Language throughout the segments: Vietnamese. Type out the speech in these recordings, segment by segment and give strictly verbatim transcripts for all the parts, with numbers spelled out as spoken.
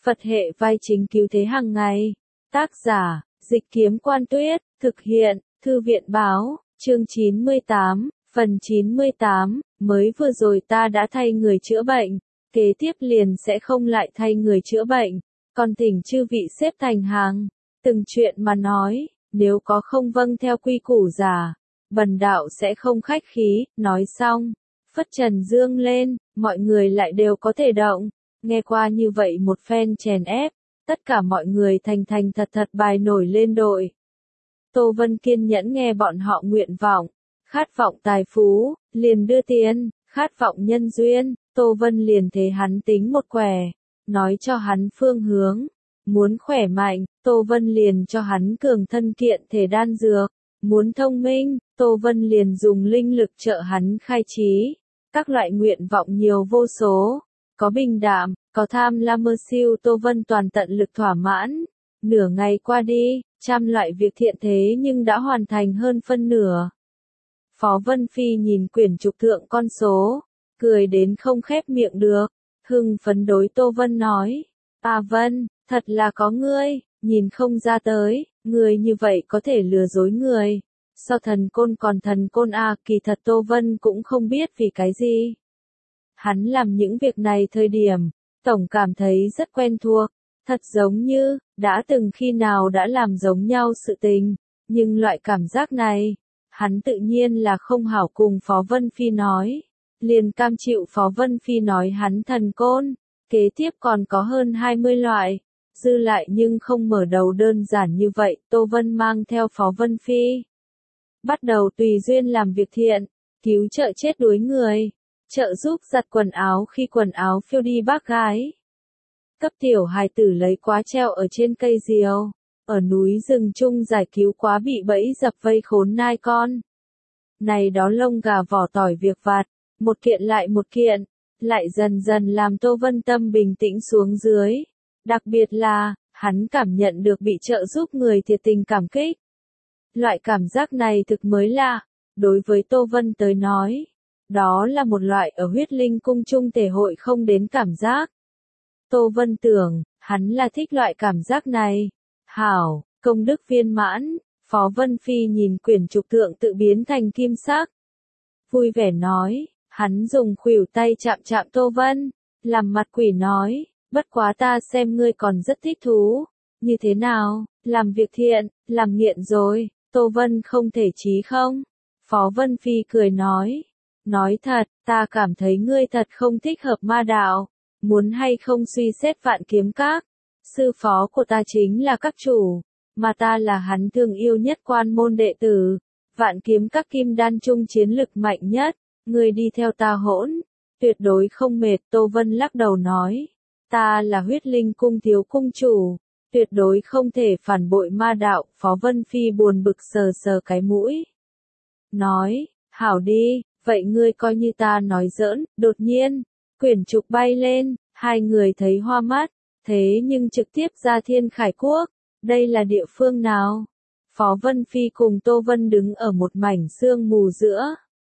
Phật hệ vai chính cứu thế hàng ngày. Tác giả, Dịch Kiếm Quan Tuyết, thực hiện, Thư viện Báo, chương chín mươi tám, phần chín mươi tám, mới vừa rồi ta đã thay người chữa bệnh, kế tiếp liền sẽ không lại thay người chữa bệnh, còn thỉnh chư vị xếp thành hàng, từng chuyện mà nói, nếu có không vâng theo quy củ giả, bần đạo sẽ không khách khí, nói xong, phất trần dương lên, mọi người lại đều có thể động, nghe qua như vậy một phen chèn ép, tất cả mọi người thành thành thật thật bài nổi lên đội. Tô Vân kiên nhẫn nghe bọn họ nguyện vọng, khát vọng tài phú, liền đưa tiền, khát vọng nhân duyên, Tô Vân liền thế hắn tính một quẻ, nói cho hắn phương hướng, muốn khỏe mạnh, Tô Vân liền cho hắn cường thân kiện thể đan dược, muốn thông minh, Tô Vân liền dùng linh lực trợ hắn khai trí, các loại nguyện vọng nhiều vô số, có bình đạm, có tham lam mơ siêu Tô Vân toàn tận lực thỏa mãn, nửa ngày qua đi, trăm loại việc thiện thế nhưng đã hoàn thành hơn phân nửa. Phó Vân Phi nhìn quyển trục thượng con số, cười đến không khép miệng được, hưng phấn đối Tô Vân nói, à Vân, thật là có ngươi, nhìn không ra tới, người như vậy có thể lừa dối người. Sao thần côn còn thần côn à, kỳ thật Tô Vân cũng không biết vì cái gì. Hắn làm những việc này thời điểm, tổng cảm thấy rất quen thuộc, thật giống như, đã từng khi nào đã làm giống nhau sự tình, nhưng loại cảm giác này, hắn tự nhiên là không hảo cùng Phó Vân Phi nói, liền cam chịu Phó Vân Phi nói hắn thần côn, kế tiếp còn có hơn hai mươi loại, dư lại nhưng không mở đầu đơn giản như vậy, Tô Vân mang theo Phó Vân Phi. Bắt đầu tùy duyên làm việc thiện, cứu trợ chết đuối người, trợ giúp giặt quần áo khi quần áo phiêu đi bác gái. Cấp tiểu hài tử lấy quá treo ở trên cây diều, ở núi rừng chung giải cứu quá bị bẫy dập vây khốn nai con. Này đó lông gà vỏ tỏi việc vặt, một kiện lại một kiện, lại dần dần làm Tô Vân tâm bình tĩnh xuống dưới. Đặc biệt là, hắn cảm nhận được bị trợ giúp người thiệt tình cảm kích. Loại cảm giác này thực mới lạ, đối với Tô Vân tới nói, đó là một loại ở huyết linh cung chung thể hội không đến cảm giác. Tô Vân tưởng, hắn là thích loại cảm giác này. Hảo, công đức viên mãn, Phó Vân Phi nhìn quyển trục thượng tự biến thành kim sắc. Vui vẻ nói, hắn dùng khuỷu tay chạm chạm Tô Vân, làm mặt quỷ nói, bất quá ta xem ngươi còn rất thích thú. Như thế nào, làm việc thiện, làm nghiện rồi, Tô Vân không thể chí không? Phó Vân Phi cười nói, nói thật, ta cảm thấy ngươi thật không thích hợp ma đạo, muốn hay không suy xét Vạn Kiếm Các. Sư phó của ta chính là các chủ, mà ta là hắn thương yêu nhất quan môn đệ tử, Vạn Kiếm Các kim đan trung chiến lực mạnh nhất, ngươi đi theo ta hỗn, tuyệt đối không mệt. Tô Vân lắc đầu nói, ta là huyết linh cung thiếu cung chủ, tuyệt đối không thể phản bội ma đạo. Phó Vân Phi buồn bực sờ sờ cái mũi, nói, hảo đi, vậy ngươi coi như ta nói giỡn. Đột nhiên, quyển trục bay lên, hai người thấy hoa mắt, thế nhưng trực tiếp ra Thiên Khải Quốc, đây là địa phương nào? Phó Vân Phi cùng Tô Vân đứng ở một mảnh sương mù giữa.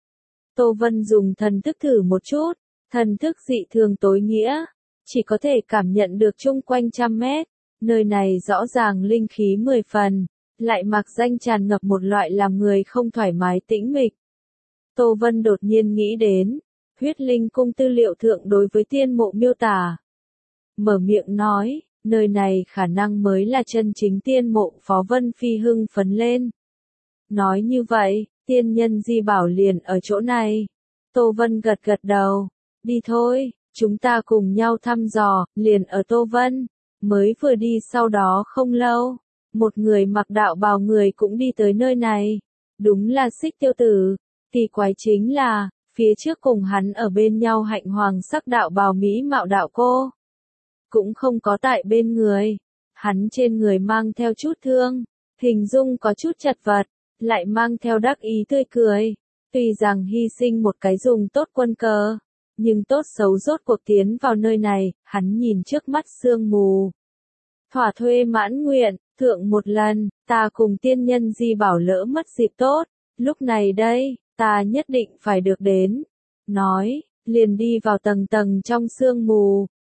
Tô Vân dùng thần thức thử một chút, thần thức dị thường tối nghĩa, chỉ có thể cảm nhận được chung quanh trăm mét, nơi này rõ ràng linh khí mười phần, lại mặc danh tràn ngập một loại làm người không thoải mái tĩnh mịch. Tô Vân đột nhiên nghĩ đến, huyết linh cung tư liệu thượng đối với tiên mộ miêu tả. Mở miệng nói, nơi này khả năng mới là chân chính tiên mộ. Phó Vân Phi hưng phấn lên. Nói như vậy, tiên nhân di bảo liền ở chỗ này. Tô Vân gật gật đầu, đi thôi, chúng ta cùng nhau thăm dò. Liền ở Tô Vân mới vừa đi sau đó không lâu, một người mặc đạo bào người cũng đi tới nơi này. Đúng là Xích Tiêu Tử. Kỳ quái chính là, phía trước cùng hắn ở bên nhau hạnh hoàng sắc đạo bào mỹ mạo đạo cô, cũng không có tại bên người. Hắn trên người mang theo chút thương, hình dung có chút chật vật, lại mang theo đắc ý tươi cười. Tuy rằng hy sinh một cái dùng tốt quân cờ, nhưng tốt xấu rốt cuộc tiến vào nơi này, hắn nhìn trước mắt sương mù. Thỏa thuê mãn nguyện, thượng một lần, ta cùng tiên nhân di bảo lỡ mất dịp tốt, lúc này đây, ta nhất định phải được đến. Nói, liền đi vào tầng tầng trong sương mù,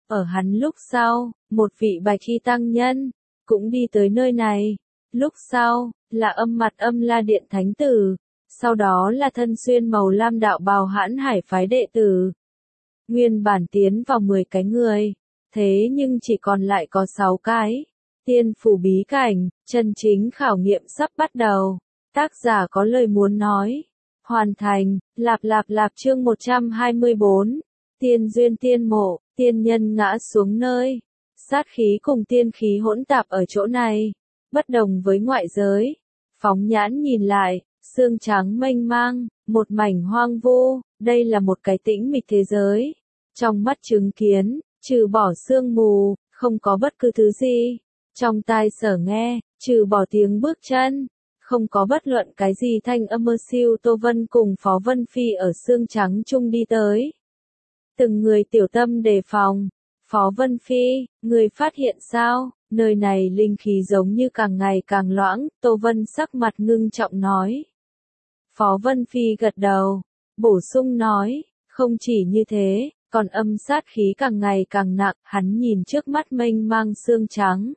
Ở hắn lúc sau, một vị bạch y tăng nhân, cũng đi tới nơi này. Lúc sau, là âm mặt âm la điện thánh tử. Sau đó là thân xuyên màu lam đạo bào hãn hải phái đệ tử. Nguyên bản tiến vào mười cái người. Thế nhưng chỉ còn lại có sáu cái. Tiên phủ bí cảnh, chân chính khảo nghiệm sắp bắt đầu. Tác giả có lời muốn nói. Hoàn thành, lạp lạp lạp chương một trăm hai mươi bốn. Tiên duyên tiên mộ, tiên nhân ngã xuống nơi. Sát khí cùng tiên khí hỗn tạp ở chỗ này. Bất đồng với ngoại giới. Phóng nhãn nhìn lại, xương trắng mênh mang, một mảnh hoang vu, đây là một cái tĩnh mịch thế giới. Trong mắt chứng kiến, trừ bỏ sương mù, không có bất cứ thứ gì. Trong tai sở nghe, trừ bỏ tiếng bước chân, không có bất luận cái gì thanh âm. Mơ siêu Tô Vân cùng Phó Vân Phi ở xương trắng chung đi tới. Từng người tiểu tâm đề phòng. Phó Vân Phi, người phát hiện sao? Nơi này linh khí giống như càng ngày càng loãng. Tô Vân sắc mặt ngưng trọng nói. Phó Vân Phi gật đầu, bổ sung nói, không chỉ như thế, còn âm sát khí càng ngày càng nặng. Hắn nhìn trước mắt mênh mang xương trắng.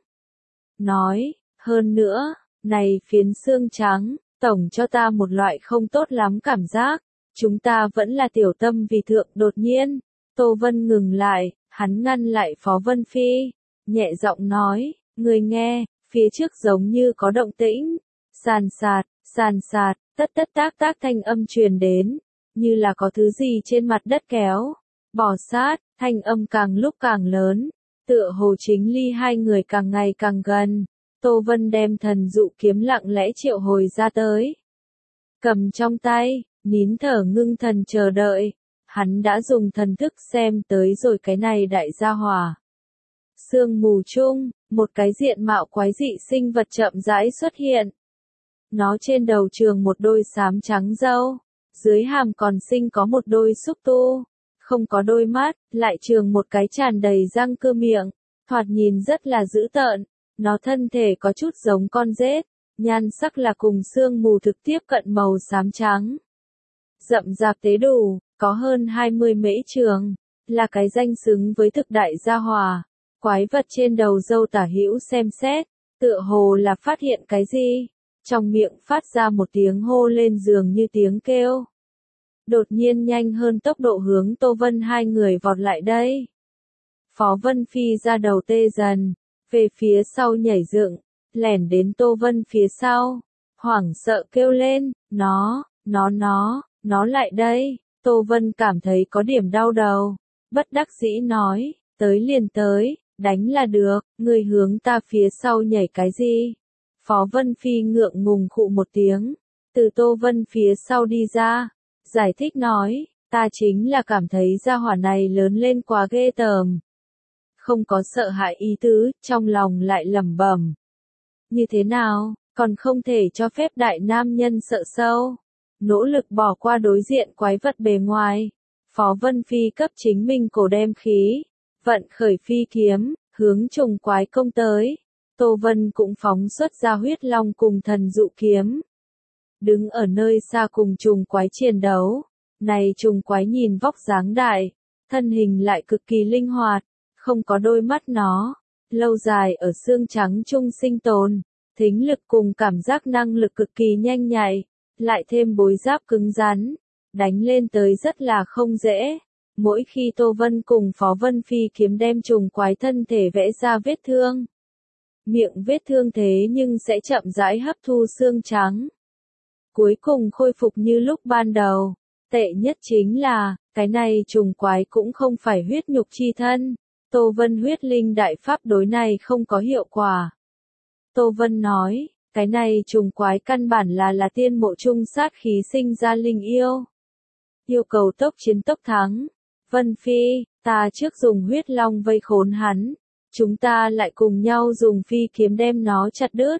Nói, hơn nữa, này phiến xương trắng, tổng cho ta một loại không tốt lắm cảm giác. Chúng ta vẫn là tiểu tâm vì thượng. Đột nhiên, Tô Vân ngừng lại, hắn ngăn lại Phó Vân Phi, nhẹ giọng nói, người nghe, phía trước giống như có động tĩnh. Sàn sạt, sàn sạt, tất tất tác tác thanh âm truyền đến, như là có thứ gì trên mặt đất kéo. Bò sát, thanh âm càng lúc càng lớn, tựa hồ chính ly hai người càng ngày càng gần. Tô Vân đem thần dụ kiếm lặng lẽ triệu hồi ra tới. Cầm trong tay, nín thở ngưng thần chờ đợi. Hắn đã dùng thần thức xem tới rồi cái này đại gia hỏa. Sương mù chung, một cái diện mạo quái dị sinh vật chậm rãi xuất hiện. Nó trên đầu trường một đôi xám trắng râu, dưới hàm còn sinh có một đôi xúc tu, không có đôi mắt, lại trường một cái tràn đầy răng cưa miệng, thoạt nhìn rất là dữ tợn. Nó thân thể có chút giống con rết, nhan sắc là cùng sương mù thực tiếp cận màu xám trắng. Rậm rạp tế đủ, có hơn hai mươi mễ trường, là cái danh xứng với thực đại gia hỏa. Quái vật trên đầu râu tả hữu xem xét, tựa hồ là phát hiện cái gì, trong miệng phát ra một tiếng hô lên dường như tiếng kêu. Đột nhiên nhanh hơn tốc độ hướng Tô Vân hai người vọt lại đây. Phó Vân Phi ra đầu tê dần, về phía sau nhảy dựng, lẻn đến Tô Vân phía sau, hoảng sợ kêu lên, nó, nó nó, nó lại đây. Tô Vân cảm thấy có điểm đau đầu, bất đắc dĩ nói, tới liền tới, đánh là được, người hướng ta phía sau nhảy cái gì? Phó Vân Phi ngượng ngùng khụ một tiếng, từ Tô Vân phía sau đi ra, giải thích nói, ta chính là cảm thấy gia hỏa này lớn lên quá ghê tởm. Không có sợ hãi ý tứ, trong lòng lại lẩm bẩm. Như thế nào, còn không thể cho phép đại nam nhân sợ sâu. Nỗ lực bỏ qua đối diện quái vật bề ngoài. Phó Vân Phi cấp chính mình cổ đem khí, vận khởi phi kiếm, hướng trùng quái công tới. Tô Vân cũng phóng xuất ra huyết long cùng thần dụ kiếm. Đứng ở nơi xa cùng trùng quái chiến đấu. Này trùng quái nhìn vóc dáng đại, thân hình lại cực kỳ linh hoạt, không có đôi mắt nó, lâu dài ở xương trắng chung sinh tồn, thính lực cùng cảm giác năng lực cực kỳ nhanh nhạy, lại thêm bối giáp cứng rắn, đánh lên tới rất là không dễ. Mỗi khi Tô Vân cùng Phó Vân Phi kiếm đem trùng quái thân thể vẽ ra vết thương, miệng vết thương thế nhưng sẽ chậm rãi hấp thu xương trắng, cuối cùng khôi phục như lúc ban đầu. Tệ nhất chính là, cái này trùng quái cũng không phải huyết nhục chi thân. Tô Vân huyết linh đại pháp đối này không có hiệu quả. Tô Vân nói, cái này trùng quái căn bản là là tiên mộ trung sát khí sinh ra linh yêu. Yêu cầu tốc chiến tốc thắng. Vân Phi, ta trước dùng huyết long vây khốn hắn. Chúng ta lại cùng nhau dùng phi kiếm đem nó chặt đứt.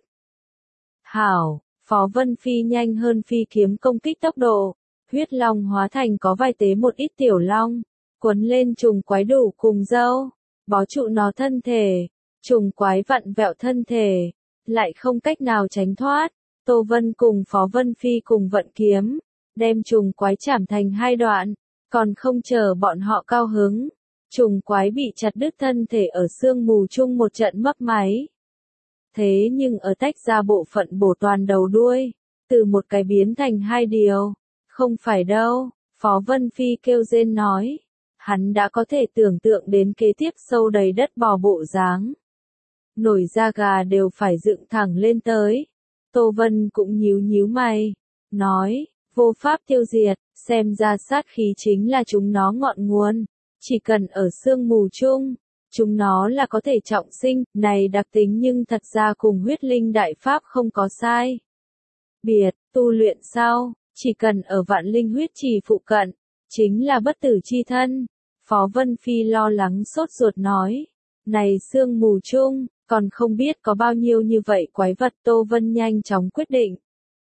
Hảo, Phó Vân Phi nhanh hơn phi kiếm công kích tốc độ. Huyết long hóa thành có vài tế một ít tiểu long, quấn lên trùng quái đủ cùng dâu, bó trụ nó thân thể. Trùng quái vặn vẹo thân thể, lại không cách nào tránh thoát. Tô Vân cùng Phó Vân Phi cùng vận kiếm, đem trùng quái chảm thành hai đoạn, còn không chờ bọn họ cao hứng. Trùng quái bị chặt đứt thân thể ở sương mù chung một trận mấp máy. Thế nhưng ở tách ra bộ phận bổ toàn đầu đuôi, từ một cái biến thành hai điều. Không phải đâu, Phó Vân Phi kêu rên nói. Hắn đã có thể tưởng tượng đến kế tiếp sâu đầy đất bò bộ dáng. Nổi da gà đều phải dựng thẳng lên tới. Tô Vân cũng nhíu nhíu mày, nói, vô pháp tiêu diệt, xem ra sát khí chính là chúng nó ngọn nguồn. Chỉ cần ở sương mù chung, chúng nó là có thể trọng sinh, này đặc tính nhưng thật ra cùng huyết linh đại pháp không có sai. Biệt, tu luyện sau, chỉ cần ở vạn linh huyết trì phụ cận, chính là bất tử chi thân. Phó Vân Phi lo lắng sốt ruột nói, này sương mù chung, còn không biết có bao nhiêu như vậy quái vật. Tô Vân nhanh chóng quyết định.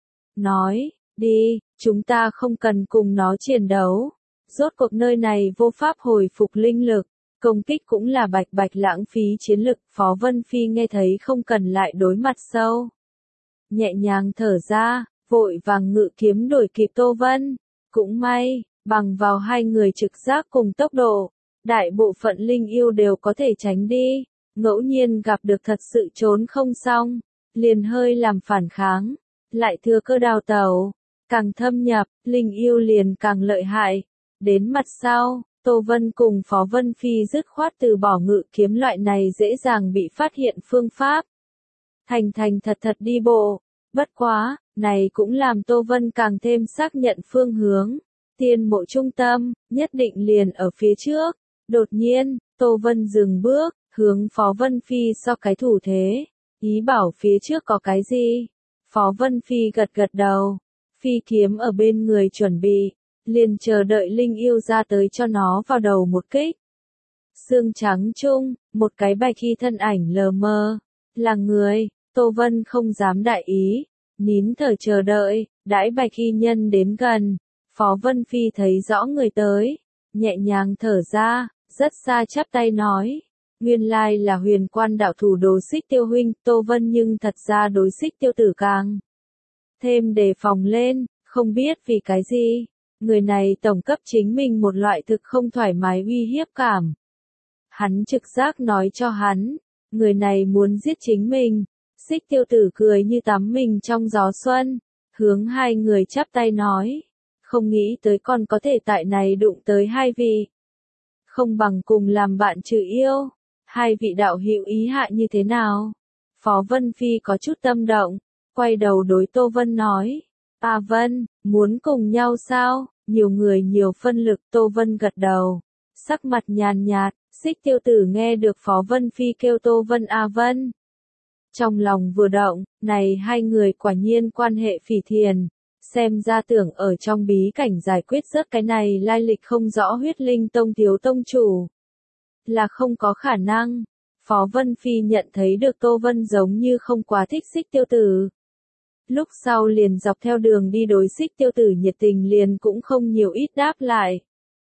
Nói, đi, chúng ta không cần cùng nó chiến đấu. Rốt cuộc nơi này vô pháp hồi phục linh lực, công kích cũng là bạch bạch lãng phí chiến lực. Phó Vân Phi nghe thấy không cần lại đối mặt sâu. Nhẹ nhàng thở ra, vội vàng ngự kiếm đuổi kịp Tô Vân. Cũng may, bằng vào hai người trực giác cùng tốc độ, đại bộ phận linh yêu đều có thể tránh đi. Ngẫu nhiên gặp được thật sự trốn không xong, liền hơi làm phản kháng, lại thừa cơ đào tẩu, càng thâm nhập, linh yêu liền càng lợi hại. Đến mặt sau, Tô Vân cùng Phó Vân Phi dứt khoát từ bỏ ngự kiếm loại này dễ dàng bị phát hiện phương pháp. Thành thành thật thật đi bộ, bất quá, này cũng làm Tô Vân càng thêm xác nhận phương hướng. Tiên mộ trung tâm, nhất định liền ở phía trước. Đột nhiên, Tô Vân dừng bước, hướng Phó Vân Phi so cái thủ thế, ý bảo phía trước có cái gì. Phó Vân Phi gật gật đầu, phi kiếm ở bên người chuẩn bị, liền chờ đợi linh yêu ra tới cho nó vào đầu một kích. Sương trắng chung, một cái bạch y thân ảnh lờ mờ, là người. Tô Vân không dám đại ý, nín thở chờ đợi, đãi bạch y nhân đến gần. Phó Vân Phi thấy rõ người tới, nhẹ nhàng thở ra, rất xa chắp tay nói. Nguyên lai là Huyền Quan đạo thủ đồ Xích Tiêu huynh. Tô Vân nhưng thật ra đối Xích Tiêu tử càng thêm đề phòng lên, không biết vì cái gì. Người này tổng cấp chính mình một loại thực không thoải mái uy hiếp cảm. Hắn trực giác nói cho hắn, người này muốn giết chính mình. Xích Tiêu tử cười như tắm mình trong gió xuân, hướng hai người chắp tay nói. Không nghĩ tới còn có thể tại này đụng tới hai vị. Không bằng cùng làm bạn trừ yêu. Hai vị đạo hữu ý hạ như thế nào? Phó Vân Phi có chút tâm động, quay đầu đối Tô Vân nói. À Vân, muốn cùng nhau sao? Nhiều người nhiều phân lực. Tô Vân gật đầu, sắc mặt nhàn nhạt. Xích Tiêu tử nghe được Phó Vân Phi kêu Tô Vân à Vân. Trong lòng vừa động, này hai người quả nhiên quan hệ phỉ thiền. Xem ra tưởng ở trong bí cảnh giải quyết rớt cái này lai lịch không rõ huyết linh tông thiếu tông chủ. Là không có khả năng. Phó Vân Phi nhận thấy được Tô Vân giống như không quá thích Xích Tiêu tử. Lúc sau liền dọc theo đường đi đối Xích Tiêu tử nhiệt tình liền cũng không nhiều ít đáp lại.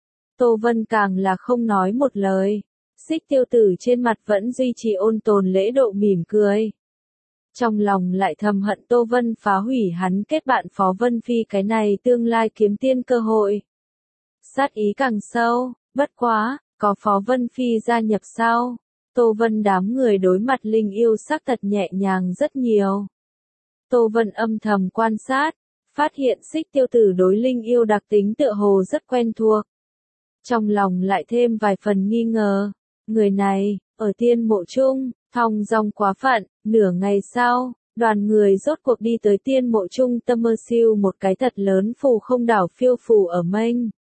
Tô Vân càng là không nói một lời. Xích Tiêu tử trên mặt vẫn duy trì ôn tồn lễ độ mỉm cười. Trong lòng lại thầm hận Tô Vân phá hủy hắn kết bạn Phó Vân Phi cái này tương lai kiếm tiên cơ hội. Sát ý càng sâu, bất quá, có Phó Vân Phi gia nhập sau. Tô Vân đám người đối mặt linh yêu sắc thật nhẹ nhàng rất nhiều. Tô Vân âm thầm quan sát, phát hiện Xích Tiêu tử đối linh yêu đặc tính tựa hồ rất quen thuộc. Trong lòng lại thêm vài phần nghi ngờ, người này, ở tiên mộ chung, thong dong quá phận. Nửa ngày sau, đoàn người rốt cuộc đi tới tiên mộ trung tâm mơ siêu một cái thật lớn phù không đảo phiêu phù ở mênh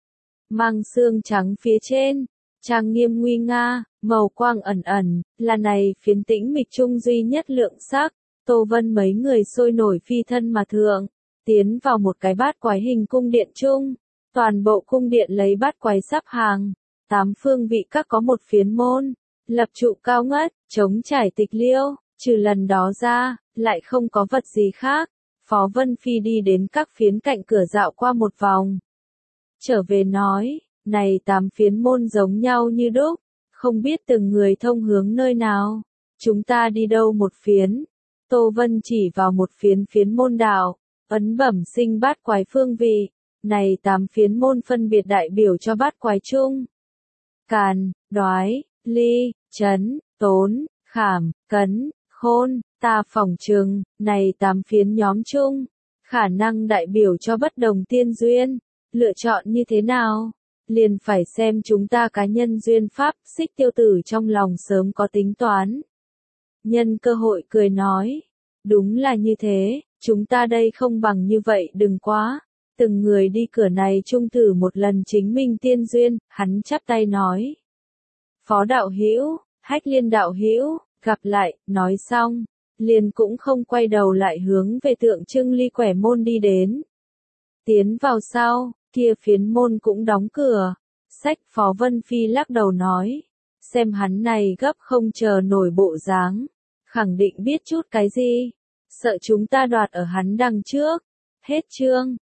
mang xương trắng phía trên, trang nghiêm nguy nga, màu quang ẩn ẩn, là này phiến tĩnh mịch trung duy nhất lượng sắc. Tô Vân mấy người sôi nổi phi thân mà thượng, tiến vào một cái bát quái hình cung điện chung. Toàn bộ cung điện lấy bát quái sắp hàng, tám phương vị các có một phiến môn, lập trụ cao ngất, chống trải tịch liêu. Trừ lần đó ra, lại không có vật gì khác. Phó Vân Phi đi đến các phiến cạnh cửa dạo qua một vòng. Trở về nói, này tám phiến môn giống nhau như đúc, không biết từng người thông hướng nơi nào. Chúng ta đi đâu một phiến? Tô Vân chỉ vào một phiến phiến môn đạo, ấn bẩm sinh bát quái phương vị. Này tám phiến môn phân biệt đại biểu cho bát quái chung. Càn, Đoái, Ly, Trấn, Tốn, Khảm, Cấn, Khôn, ta phỏng chừng, này tám phiến nhóm chung, khả năng đại biểu cho bất đồng tiên duyên, lựa chọn như thế nào? Liền phải xem chúng ta cá nhân duyên pháp, Xích Tiêu Tử trong lòng sớm có tính toán. Nhân cơ hội cười nói, đúng là như thế, chúng ta đây không bằng như vậy đừng quá, từng người đi cửa này chung thử một lần chính mình tiên duyên, hắn chắp tay nói. Phó đạo hữu, Hách Liên đạo hữu, gặp lại, nói xong, liền cũng không quay đầu lại hướng về tượng trưng ly quẻ môn đi đến. Tiến vào sau, kia phiến môn cũng đóng cửa, sách Phó Vân Phi lắc đầu nói, xem hắn này gấp không chờ nổi bộ dáng, khẳng định biết chút cái gì, sợ chúng ta đoạt ở hắn đằng trước. Hết chương.